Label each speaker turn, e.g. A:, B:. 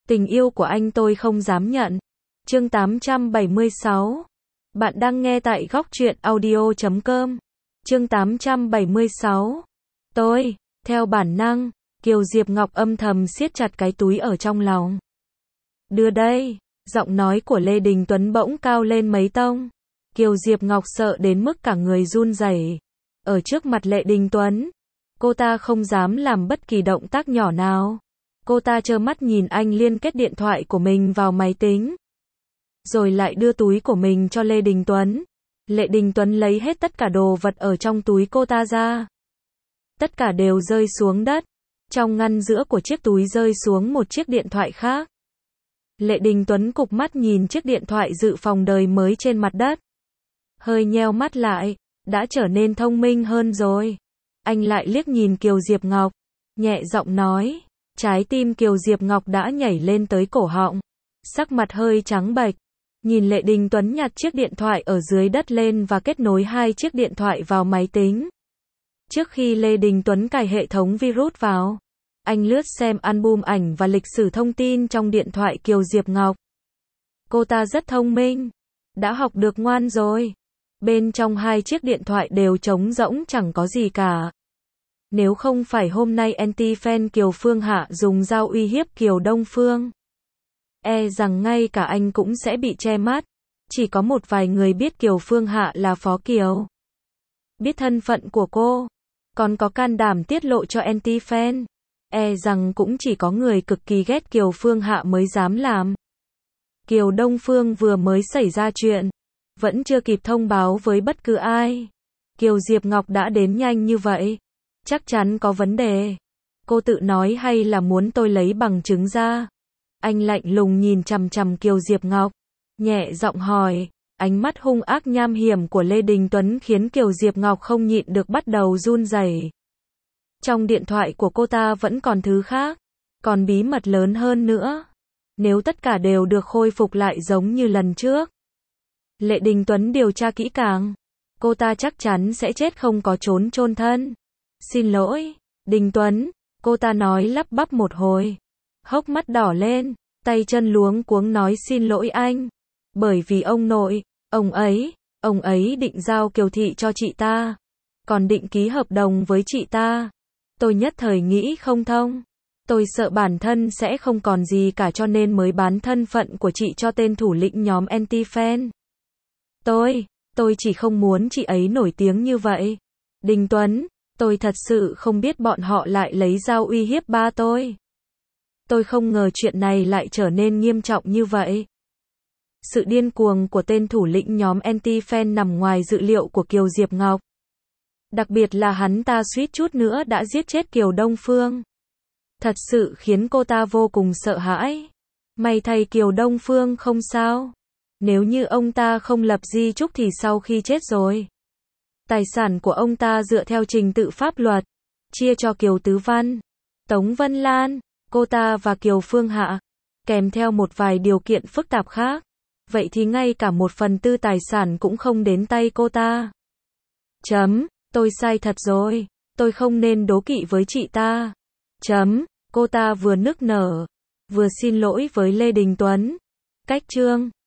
A: Tình yêu của anh tôi không dám nhận. Chương 876. Bạn đang nghe tại góc truyện audio.com. Chương 876. Tôi, theo bản năng, Kiều Diệp Ngọc âm thầm siết chặt cái túi ở trong lòng. Đưa đây, giọng nói của Lê Đình Tuấn bỗng cao lên mấy tông. Kiều Diệp Ngọc sợ đến mức cả người run rẩy. Ở trước mặt Lê Đình Tuấn, cô ta không dám làm bất kỳ động tác nhỏ nào. Cô ta trơ mắt nhìn anh liên kết điện thoại của mình vào máy tính, rồi lại đưa túi của mình cho Lê Đình Tuấn. Lê Đình Tuấn lấy hết tất cả đồ vật ở trong túi cô ta ra. Tất cả đều rơi xuống đất. Trong ngăn giữa của chiếc túi rơi xuống một chiếc điện thoại khác. Lê Đình Tuấn cụp mắt nhìn chiếc điện thoại dự phòng đời mới trên mặt đất. Hơi nheo mắt lại, đã trở nên thông minh hơn rồi. Anh lại liếc nhìn Kiều Diệp Ngọc, nhẹ giọng nói. Trái tim Kiều Diệp Ngọc đã nhảy lên tới cổ họng. Sắc mặt hơi trắng bệch. Nhìn Lê Đình Tuấn nhặt chiếc điện thoại ở dưới đất lên và kết nối hai chiếc điện thoại vào máy tính. Trước khi Lê Đình Tuấn cài hệ thống virus vào, anh lướt xem album ảnh và lịch sử thông tin trong điện thoại Kiều Diệp Ngọc. Cô ta rất thông minh, đã học được ngoan rồi. Bên trong hai chiếc điện thoại đều trống rỗng, chẳng có gì cả. Nếu không phải hôm nay anti-fan Kiều Phương Hạ dùng dao uy hiếp Kiều Đông Phương, rằng ngay cả anh cũng sẽ bị che mắt. Chỉ có một vài người biết Kiều Phương Hạ là Phó Kiều, biết thân phận của cô, còn có can đảm tiết lộ cho anti-fan. Rằng cũng chỉ có người cực kỳ ghét Kiều Phương Hạ mới dám làm. Kiều Đông Phương vừa mới xảy ra chuyện, vẫn chưa kịp thông báo với bất cứ ai. Kiều Diệp Ngọc đã đến nhanh như vậy, chắc chắn có vấn đề. Cô tự nói hay là muốn tôi lấy bằng chứng ra? Anh lạnh lùng nhìn chằm chằm Kiều Diệp Ngọc, nhẹ giọng hỏi. Ánh mắt hung ác nham hiểm của Lê Đình Tuấn khiến Kiều Diệp Ngọc không nhịn được bắt đầu run rẩy. Trong điện thoại của cô ta vẫn còn thứ khác, còn bí mật lớn hơn nữa. Nếu tất cả đều được khôi phục lại giống như lần trước, Lê Đình Tuấn điều tra kỹ càng, cô ta chắc chắn sẽ chết không có chốn chôn thân. Xin lỗi, Đình Tuấn, cô ta nói lắp bắp một hồi, hốc mắt đỏ lên, tay chân luống cuống nói xin lỗi anh. Bởi vì ông nội, ông ấy định giao Kiều Thị cho chị ta, còn định ký hợp đồng với chị ta. Tôi nhất thời nghĩ không thông. Tôi sợ bản thân sẽ không còn gì cả cho nên mới bán thân phận của chị cho tên thủ lĩnh nhóm anti-fan. Tôi chỉ không muốn chị ấy nổi tiếng như vậy. Đình Tuấn, tôi thật sự không biết bọn họ lại lấy dao uy hiếp ba tôi. Tôi không ngờ chuyện này lại trở nên nghiêm trọng như vậy. Sự điên cuồng của tên thủ lĩnh nhóm anti-fan nằm ngoài dự liệu của Kiều Diệp Ngọc. Đặc biệt là hắn ta suýt chút nữa đã giết chết Kiều Đông Phương. Thật sự khiến cô ta vô cùng sợ hãi. May thay Kiều Đông Phương không sao. Nếu như ông ta không lập di chúc thì sau khi chết rồi, tài sản của ông ta dựa theo trình tự pháp luật, chia cho Kiều Tứ Văn, Tống Vân Lan, cô ta và Kiều Phương Hạ, kèm theo một vài điều kiện phức tạp khác. Vậy thì ngay cả 1/4 tài sản cũng không đến tay cô ta. Tôi sai thật rồi, tôi không nên đố kỵ với chị ta. Cô ta vừa nức nở, vừa xin lỗi với Lê Đình Tuấn. Cách chương